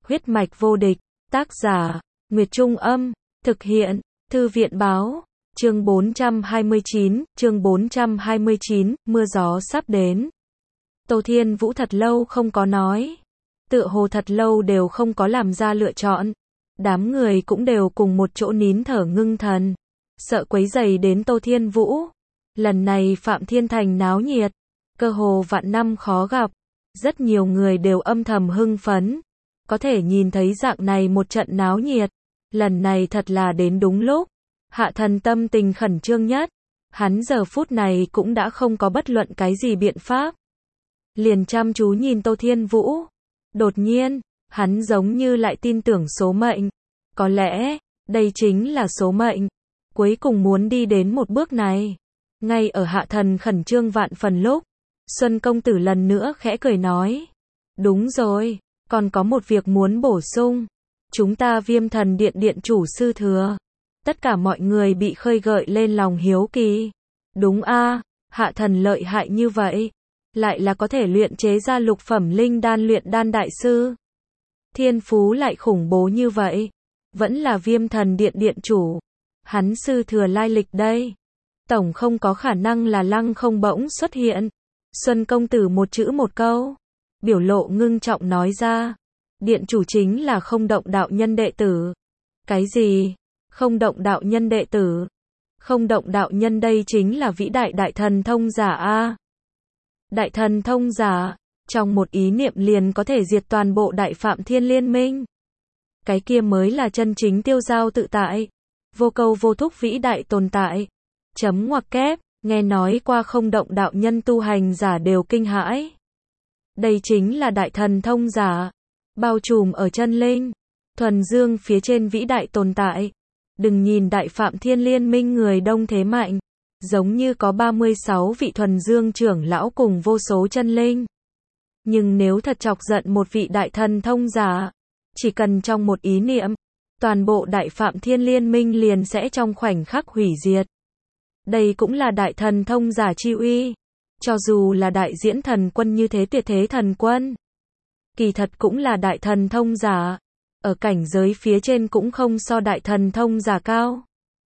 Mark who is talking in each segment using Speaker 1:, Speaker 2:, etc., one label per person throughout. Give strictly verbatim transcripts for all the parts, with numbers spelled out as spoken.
Speaker 1: Huyết mạch vô địch, tác giả, Nguyệt Trung Âm, thực hiện, Thư viện Báo, chương bốn trăm hai mươi chín, chương bốn trăm hai mươi chín, mưa gió sắp đến. Tô Thiên Vũ thật lâu không có nói, tựa hồ thật lâu đều không có làm ra lựa chọn. Đám người cũng đều cùng một chỗ nín thở ngưng thần, sợ quấy rầy đến Tô Thiên Vũ. Lần này Phạm Thiên Thành náo nhiệt, cơ hồ vạn năm khó gặp, rất nhiều người đều âm thầm hưng phấn. Có thể nhìn thấy dạng này một trận náo nhiệt, lần này thật là đến đúng lúc. Hạ Thần tâm tình khẩn trương nhất, hắn giờ phút này cũng đã không có bất luận cái gì biện pháp. Liền chăm chú nhìn Tô Thiên Vũ. Đột nhiên, hắn giống như lại tin tưởng số mệnh. Có lẽ, đây chính là số mệnh. Cuối cùng muốn đi đến một bước này. Ngay ở Hạ Thần khẩn trương vạn phần lúc, Xuân công tử lần nữa khẽ cười nói. Đúng rồi, còn có một việc muốn bổ sung. Chúng ta Viêm Thần Điện điện chủ sư thừa. Tất cả mọi người bị khơi gợi lên lòng hiếu kỳ. Đúng a, Hạ Thần lợi hại như vậy. Lại là có thể luyện chế ra lục phẩm linh đan luyện đan đại sư. Thiên phú lại khủng bố như vậy. Vẫn là Viêm Thần Điện điện chủ. Hắn sư thừa lai lịch đây. Tổng không có khả năng là lăng không bỗng xuất hiện. Xuân công tử một chữ một câu. Biểu lộ ngưng trọng nói ra. Điện chủ chính là Không Động đạo nhân đệ tử. Cái gì? Không Động đạo nhân đệ tử? Không Động đạo nhân đây chính là vĩ đại đại thần thông giả a. Đại thần thông giả, trong một ý niệm liền có thể diệt toàn bộ Đại Phạm Thiên liên minh. Cái kia mới là chân chính tiêu giao tự tại, vô câu vô thúc vĩ đại tồn tại. Chấm ngoặc kép, nghe nói qua Không Động đạo nhân tu hành giả đều kinh hãi. Đây chính là đại thần thông giả, bao trùm ở chân linh, thuần dương phía trên vĩ đại tồn tại. Đừng nhìn Đại Phạm Thiên liên minh người đông thế mạnh, giống như có ba mươi sáu vị thuần dương trưởng lão cùng vô số chân linh. Nhưng nếu thật chọc giận một vị đại thần thông giả, chỉ cần trong một ý niệm, toàn bộ Đại Phạm Thiên liên minh liền sẽ trong khoảnh khắc hủy diệt. Đây cũng là đại thần thông giả chi uy. Cho dù là đại diễn thần quân như thế tuyệt thế thần quân, kỳ thật cũng là đại thần thông giả. Ở cảnh giới phía trên cũng không so đại thần thông giả cao.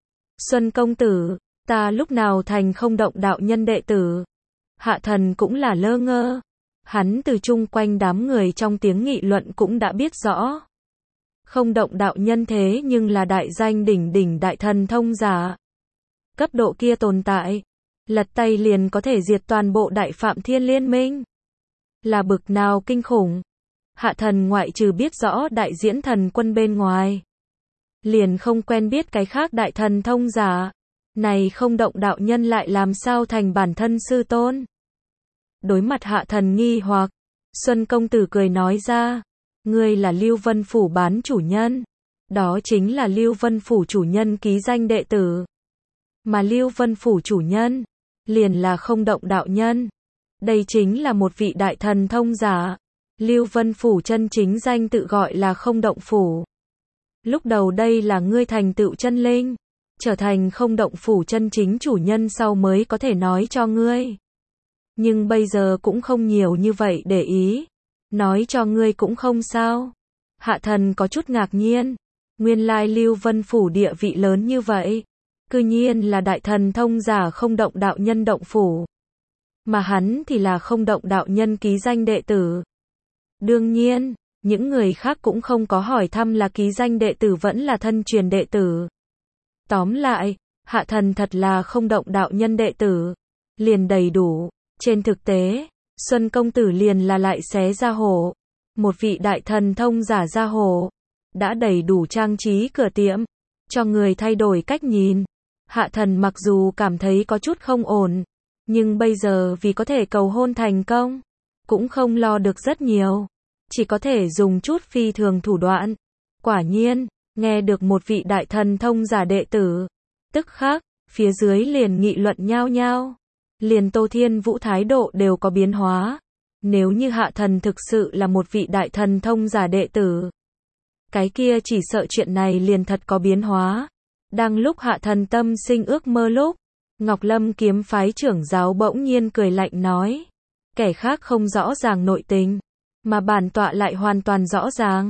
Speaker 1: Xuân công tử, ta lúc nào thành Không Động đạo nhân đệ tử? Hạ Thần cũng là lơ ngơ. Hắn từ chung quanh đám người trong tiếng nghị luận cũng đã biết rõ. Không Động đạo nhân thế nhưng là đại danh đỉnh đỉnh đại thần thông giả. Cấp độ kia tồn tại, lật tay liền có thể diệt toàn bộ Đại Phạm Thiên liên minh. Là bực nào kinh khủng. Hạ Thần ngoại trừ biết rõ đại diễn thần quân bên ngoài, liền không quen biết cái khác đại thần thông giả. Này Không Động đạo nhân lại làm sao thành bản thân sư tôn? Đối mặt Hạ Thần nghi hoặc, Xuân công tử cười nói ra. Ngươi là Lưu Vân Phủ bán chủ nhân. Đó chính là Lưu Vân Phủ chủ nhân ký danh đệ tử. Mà Lưu Vân Phủ chủ nhân, liền là Không Động đạo nhân. Đây chính là một vị đại thần thông giả. Lưu Vân Phủ chân chính danh tự gọi là Không Động Phủ. Lúc đầu đây là ngươi thành tựu chân linh, trở thành Không Động Phủ chân chính chủ nhân sau mới có thể nói cho ngươi. Nhưng bây giờ cũng không nhiều như vậy để ý. Nói cho ngươi cũng không sao. Hạ Thần có chút ngạc nhiên. Nguyên lai Lưu Vân Phủ địa vị lớn như vậy. Cư nhiên là đại thần thông giả Không Động đạo nhân động phủ. Mà hắn thì là Không Động đạo nhân ký danh đệ tử. Đương nhiên, những người khác cũng không có hỏi thăm là ký danh đệ tử vẫn là thân truyền đệ tử. Tóm lại, Hạ Thần thật là Không Động đạo nhân đệ tử. Liền đầy đủ. Trên thực tế, Xuân công tử liền là lại xé ra hổ. Một vị đại thần thông giả ra hổ. Đã đầy đủ trang trí cửa tiệm. Cho người thay đổi cách nhìn. Hạ Thần mặc dù cảm thấy có chút không ổn. Nhưng bây giờ vì có thể cầu hôn thành công, cũng không lo được rất nhiều. Chỉ có thể dùng chút phi thường thủ đoạn. Quả nhiên, nghe được một vị đại thần thông giả đệ tử. Tức khắc, phía dưới liền nghị luận nhao nhao. Liền Tô Thiên Vũ thái độ đều có biến hóa. Nếu như Hạ Thần thực sự là một vị đại thần thông giả đệ tử, cái kia chỉ sợ chuyện này liền thật có biến hóa. Đang lúc Hạ Thần tâm sinh ước mơ lúc, Ngọc Lâm kiếm phái trưởng giáo bỗng nhiên cười lạnh nói. Kẻ khác không rõ ràng nội tình, mà bản tọa lại hoàn toàn rõ ràng.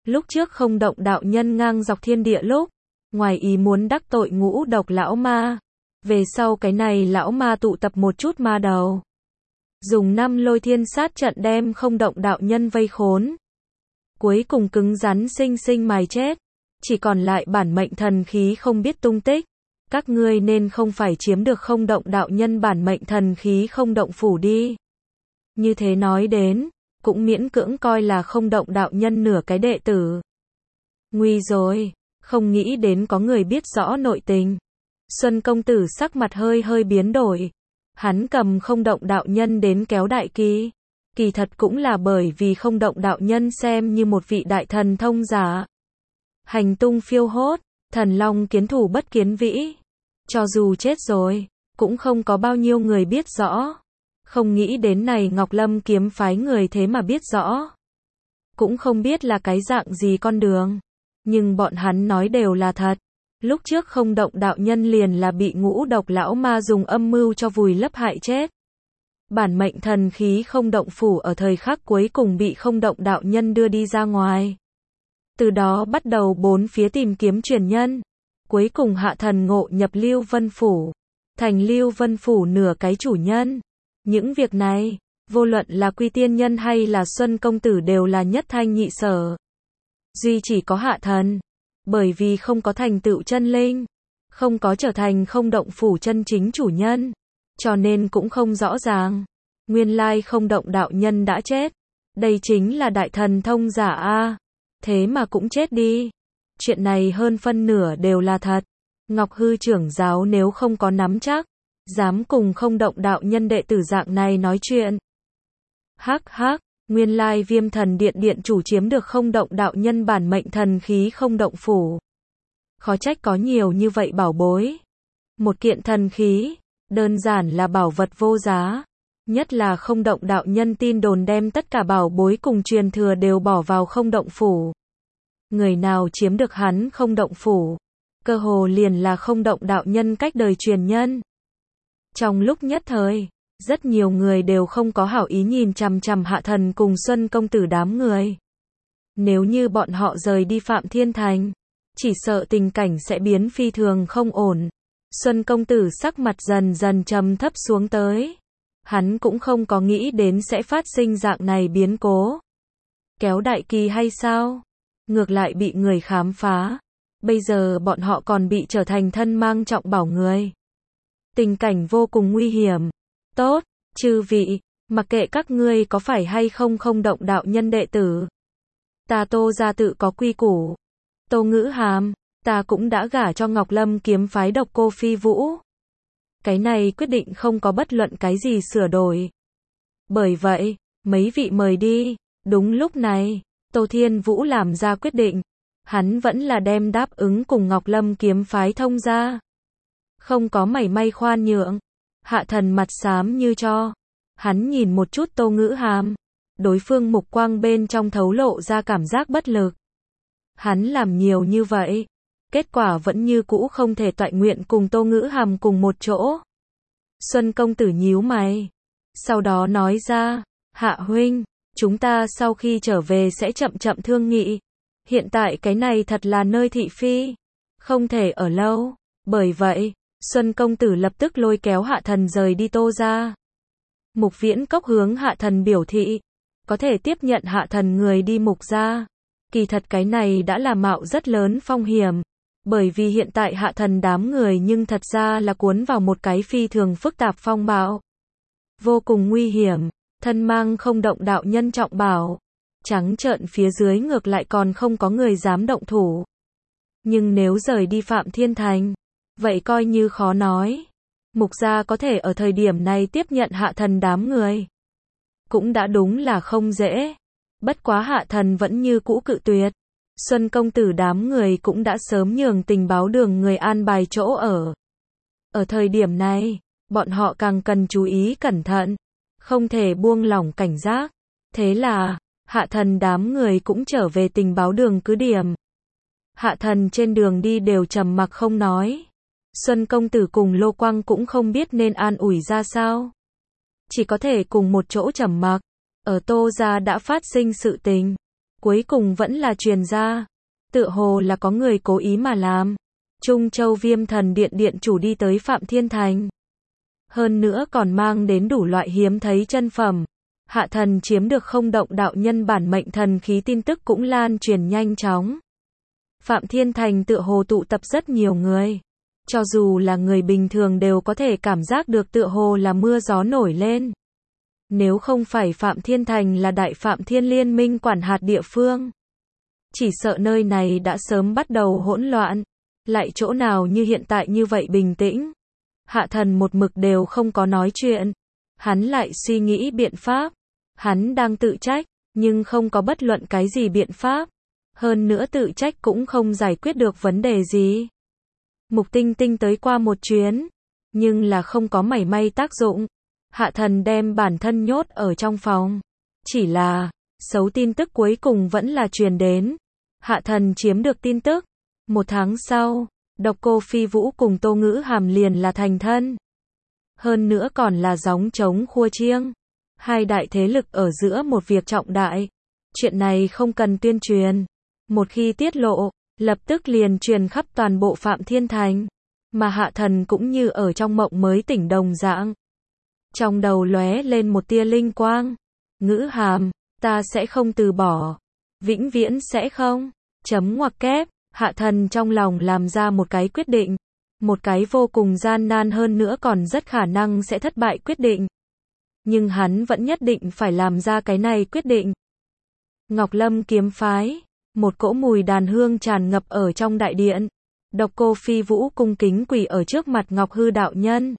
Speaker 1: Lúc trước không động đạo nhân ngang dọc thiên địa lúc, ngoài ý muốn đắc tội ngũ độc lão ma. Về sau cái này lão ma tụ tập một chút ma đầu. Dùng năm lôi thiên sát trận đem không động đạo nhân vây khốn. Cuối cùng cứng rắn sinh sinh mài chết. Chỉ còn lại bản mệnh thần khí không biết tung tích. Các ngươi nên không phải chiếm được không động đạo nhân bản mệnh thần khí không động phủ đi. Như thế nói đến, cũng miễn cưỡng coi là không động đạo nhân nửa cái đệ tử. Nguy rồi, không nghĩ đến có người biết rõ nội tình. Xuân công tử sắc mặt hơi hơi biến đổi. Hắn cầm không động đạo nhân đến kéo đại kỳ. Kỳ thật cũng là bởi vì không động đạo nhân xem như một vị đại thần thông giả. Hành tung phiêu hốt, thần long kiến thủ bất kiến vĩ. Cho dù chết rồi, cũng không có bao nhiêu người biết rõ. Không nghĩ đến này Ngọc Lâm kiếm phái người thế mà biết rõ. Cũng không biết là cái dạng gì con đường. Nhưng bọn hắn nói đều là thật. Lúc trước không động đạo nhân liền là bị ngũ độc lão ma dùng âm mưu cho vùi lấp hại chết. Bản mệnh thần khí không động phủ ở thời khắc cuối cùng bị không động đạo nhân đưa đi ra ngoài. Từ đó bắt đầu bốn phía tìm kiếm truyền nhân. Cuối cùng hạ thần ngộ nhập Lưu Vân Phủ. Thành Lưu Vân Phủ nửa cái chủ nhân. Những việc này, vô luận là Quy Tiên Nhân hay là Xuân Công Tử đều là nhất thanh nhị sở. Duy chỉ có hạ thần. Bởi vì không có thành tựu chân linh. Không có trở thành không động phủ chân chính chủ nhân. Cho nên cũng không rõ ràng. Nguyên lai không động đạo nhân đã chết. Đây chính là đại thần thông giả a. Thế mà cũng chết đi. Chuyện này hơn phân nửa đều là thật. Ngọc Hư trưởng giáo nếu không có nắm chắc, dám cùng không động đạo nhân đệ tử dạng này nói chuyện. Hắc hắc, nguyên lai Viêm Thần Điện điện chủ chiếm được không động đạo nhân bản mệnh thần khí không động phủ. Khó trách có nhiều như vậy bảo bối. Một kiện thần khí, đơn giản là bảo vật vô giá. Nhất là không động đạo nhân tin đồn đem tất cả bảo bối cùng truyền thừa đều bỏ vào không động phủ. Người nào chiếm được hắn không động phủ, cơ hồ liền là không động đạo nhân cách đời truyền nhân. Trong lúc nhất thời, rất nhiều người đều không có hảo ý nhìn chằm chằm hạ thần cùng Xuân công tử đám người. Nếu như bọn họ rời đi Phạm Thiên Thành, chỉ sợ tình cảnh sẽ biến phi thường không ổn. Xuân công tử sắc mặt dần dần trầm thấp xuống tới. Hắn cũng không có nghĩ đến sẽ phát sinh dạng này biến cố. Kéo đại kỳ hay sao? Ngược lại bị người khám phá. Bây giờ bọn họ còn bị trở thành thân mang trọng bảo người. Tình cảnh vô cùng nguy hiểm. Tốt, chư vị, mặc kệ các ngươi có phải hay không không động đạo nhân đệ tử. Ta Tô gia tự có quy củ. Tô Ngữ Hàm, ta cũng đã gả cho Ngọc Lâm kiếm phái độc cô Phi Vũ. Cái này quyết định không có bất luận cái gì sửa đổi. Bởi vậy, mấy vị mời đi. Đúng lúc này, Tô Thiên Vũ làm ra quyết định. Hắn vẫn là đem đáp ứng cùng Ngọc Lâm kiếm phái thông ra. Không có mảy may khoan nhượng. Hạ thần mặt xám như cho. Hắn nhìn một chút Tô Ngữ Hàm. Đối phương mục quang bên trong thấu lộ ra cảm giác bất lực. Hắn làm nhiều như vậy. Kết quả vẫn như cũ không thể toại nguyện cùng Tô Ngữ Hàm cùng một chỗ. Xuân công tử nhíu mày. Sau đó nói ra, Hạ huynh, chúng ta sau khi trở về sẽ chậm chậm thương nghị. Hiện tại cái này thật là nơi thị phi. Không thể ở lâu. Bởi vậy, Xuân công tử lập tức lôi kéo hạ thần rời đi Tô gia. Mục Viễn Cốc hướng hạ thần biểu thị. Có thể tiếp nhận hạ thần người đi mục gia. Kỳ thật cái này đã là mạo rất lớn phong hiểm. Bởi vì hiện tại hạ thần đám người nhưng thật ra là cuốn vào một cái phi thường phức tạp phong bạo. Vô cùng nguy hiểm, thân mang không động đạo nhân trọng bảo. Trắng trợn phía dưới ngược lại còn không có người dám động thủ. Nhưng nếu rời đi Phạm Thiên Thành, vậy coi như khó nói. Mục gia có thể ở thời điểm này tiếp nhận hạ thần đám người. Cũng đã đúng là không dễ. Bất quá hạ thần vẫn như cũ cự tuyệt. Xuân công tử đám người cũng đã sớm nhường tình báo đường người an bài chỗ ở. Ở thời điểm này, bọn họ càng cần chú ý cẩn thận. Không thể buông lỏng cảnh giác. Thế là, hạ thần đám người cũng trở về tình báo đường cứ điểm. Hạ thần trên đường đi đều trầm mặc không nói. Xuân công tử cùng Lô Quang cũng không biết nên an ủi ra sao. Chỉ có thể cùng một chỗ trầm mặc. Ở Tô gia đã phát sinh sự tình. cuối cùng vẫn là truyền ra. Tựa hồ là có người cố ý mà làm. Trung Châu Viêm Thần Điện điện chủ đi tới Phạm Thiên Thành. Hơn nữa còn mang đến đủ loại hiếm thấy chân phẩm. Hạ thần chiếm được không động đạo nhân bản mệnh thần khí tin tức cũng lan truyền nhanh chóng. Phạm Thiên Thành tựa hồ tụ tập rất nhiều người. Cho dù là người bình thường đều có thể cảm giác được tựa hồ là mưa gió nổi lên. Nếu không phải Phạm Thiên Thành là Đại Phạm Thiên Liên minh quản hạt địa phương, chỉ sợ nơi này đã sớm bắt đầu hỗn loạn. Lại chỗ nào như hiện tại như vậy bình tĩnh. Hạ thần một mực đều không có nói chuyện. Hắn lại suy nghĩ biện pháp. Hắn đang tự trách, nhưng không có bất luận cái gì biện pháp. Hơn nữa tự trách cũng không giải quyết được vấn đề gì. Mục Tinh Tinh tới qua một chuyến, nhưng là không có mảy may tác dụng. Hạ thần đem bản thân nhốt ở trong phòng. Chỉ là, xấu tin tức cuối cùng vẫn là truyền đến. Hạ thần chiếm được tin tức. Một tháng sau, Độc Cô Phi Vũ cùng Tô Ngữ Hàm liền là thành thân. Hơn nữa còn là gióng trống khua chiêng. Hai đại thế lực ở giữa một việc trọng đại. Chuyện này không cần tuyên truyền. Một khi tiết lộ, lập tức liền truyền khắp toàn bộ Phạm Thiên Thành. Mà Hạ thần cũng như ở trong mộng mới tỉnh đồng dạng. Trong đầu lóe lên một tia linh quang. Ngữ Hàm, ta sẽ không từ bỏ. Vĩnh viễn sẽ không. Chấm ngoặc kép. Hạ thần trong lòng làm ra một cái quyết định. Một cái vô cùng gian nan hơn nữa còn rất khả năng sẽ thất bại quyết định. Nhưng hắn vẫn nhất định phải làm ra cái này quyết định. Ngọc Lâm kiếm phái. Một cỗ mùi đàn hương tràn ngập ở trong đại điện. Độc Cô Phi Vũ cung kính quỳ ở trước mặt Ngọc Hư đạo nhân.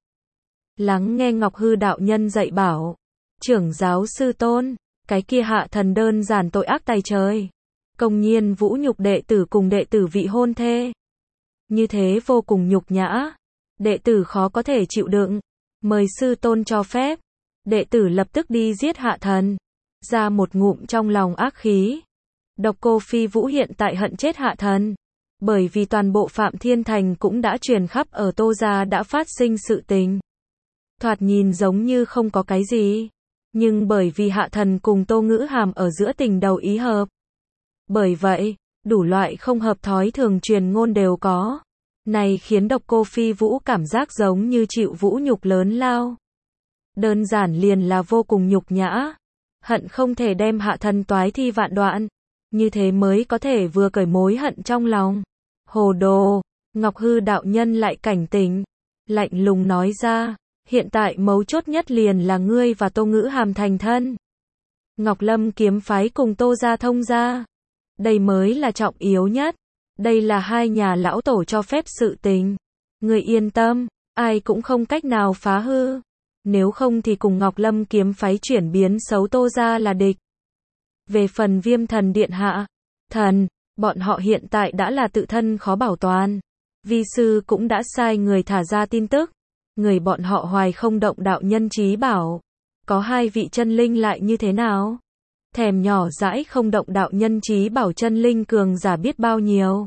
Speaker 1: Lắng nghe Ngọc Hư đạo nhân dạy bảo. Trưởng giáo sư tôn, cái kia Hạ thần đơn giản tội ác tày trời. Công nhiên vũ nhục đệ tử cùng đệ tử vị hôn thê. Như thế vô cùng nhục nhã. Đệ tử khó có thể chịu đựng. Mời sư tôn cho phép. Đệ tử lập tức đi giết Hạ thần. Ra một ngụm trong lòng ác khí. Độc Cô Phi Vũ hiện tại hận chết Hạ thần. Bởi vì toàn bộ Phạm Thiên Thành cũng đã truyền khắp ở Tô gia đã phát sinh sự tình. Thoạt nhìn giống như không có cái gì. Nhưng bởi vì Hạ thần cùng Tô Ngữ Hàm ở giữa tình đầu ý hợp. Bởi vậy, đủ loại không hợp thói thường truyền ngôn đều có. Này khiến Độc Cô Phi Vũ cảm giác giống như chịu vũ nhục lớn lao. Đơn giản liền là vô cùng nhục nhã. Hận không thể đem Hạ thần toái thi vạn đoạn. Như thế mới có thể vừa cởi mối hận trong lòng. Hồ đồ, Ngọc Hư đạo nhân lại cảnh tỉnh. Lạnh lùng nói ra, hiện tại mấu chốt nhất liền là ngươi và Tô Ngữ Hàm thành thân. Ngọc Lâm kiếm phái cùng Tô gia thông gia. Đây mới là trọng yếu nhất. Đây là hai nhà lão tổ cho phép sự tình. Người yên tâm, ai cũng không cách nào phá hư. Nếu không thì cùng Ngọc Lâm kiếm phái chuyển biến xấu Tô gia là địch. Về phần Viêm Thần Điện hạ, thần, bọn họ hiện tại đã là tự thân khó bảo toàn. Vi sư cũng đã sai người thả ra tin tức. Người bọn họ hoài không động đạo nhân trí bảo. Có hai vị chân linh lại như thế nào? Thèm nhỏ dãi không động đạo nhân trí bảo chân linh cường giả biết bao nhiêu.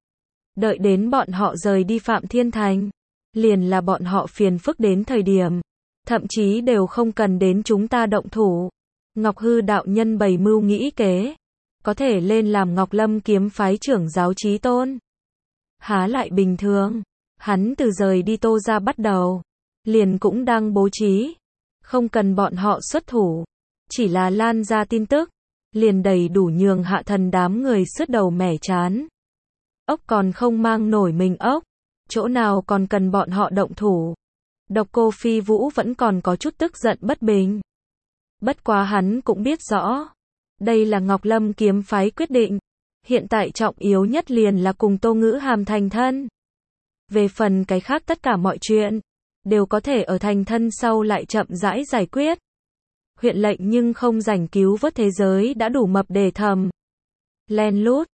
Speaker 1: Đợi đến bọn họ rời đi Phạm Thiên Thành. Liền là bọn họ phiền phức đến thời điểm. Thậm chí đều không cần đến chúng ta động thủ. Ngọc Hư đạo nhân bày mưu nghĩ kế. Có thể lên làm Ngọc Lâm kiếm phái trưởng giáo chí tôn. Há lại bình thường. Hắn từ rời đi Tô gia bắt đầu. Liền cũng đang bố trí. Không cần bọn họ xuất thủ. Chỉ là lan ra tin tức. Liền đầy đủ nhường Hạ thần đám người sứt đầu mẻ chán. Ốc còn không mang nổi mình ốc. Chỗ nào còn cần bọn họ động thủ. Độc Cô Phi Vũ vẫn còn có chút tức giận bất bình. Bất quá hắn cũng biết rõ. Đây là Ngọc Lâm kiếm phái quyết định. Hiện tại trọng yếu nhất liền là cùng Tô Ngữ Hàm thành thân. Về phần cái khác tất cả mọi chuyện. Đều có thể ở thành thân sau lại chậm rãi giải quyết. Huyện lệnh nhưng không rảnh cứu vớt thế giới đã đủ mập để thầm. Len lút.